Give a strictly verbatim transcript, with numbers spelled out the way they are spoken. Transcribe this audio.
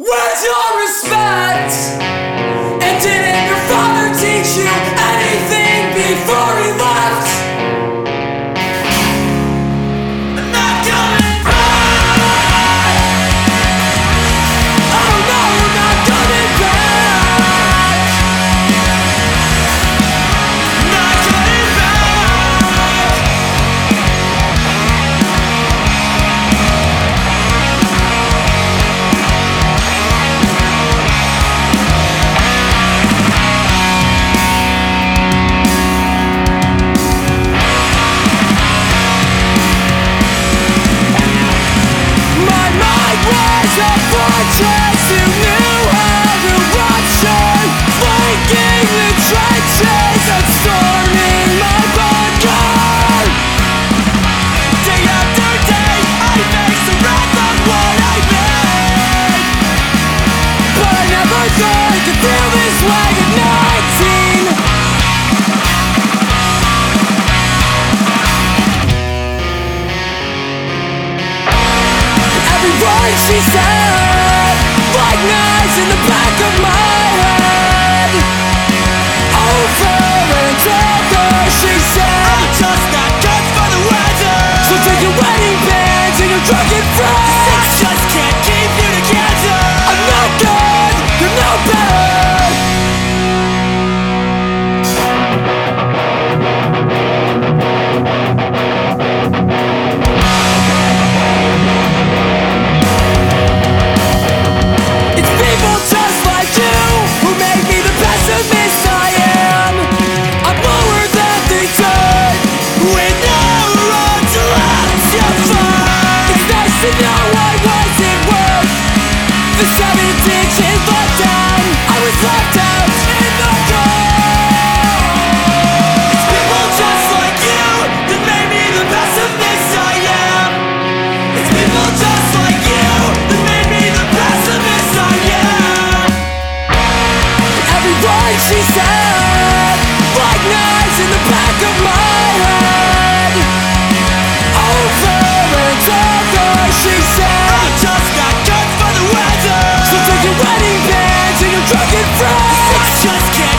Where's your respect? And didn't your father teach you anything before he left? I'm not coming back. Oh no, I'm not coming back. I'm not coming back. My mind was a fortress, you knew how to rupture, flanking the trenches and storming my bunker. Day after day, I face the wrath of what I made, but I never thought I could feel this way at nineteen. Every word she said, like knives in the back of my head. Over and over she said, I'm just not good for the weather. So take your wedding bands and your drunken friends. I just can't keep you together. I'm not good, you're no better. It's people just like you who make me the pessimist I am. I'm lower than they turn, with no road to left to find. It's nice to know I wasn't worth the seventeen chins left down. I was left out in the cold. It's people just like you that made me the pessimist I am. It's people just like you that made me the pessimist I am. Every word she said, like knives in the back of my head. Over and over she said, I'm just not good for the weather. So take your wedding bands and your drunken friends. I just can't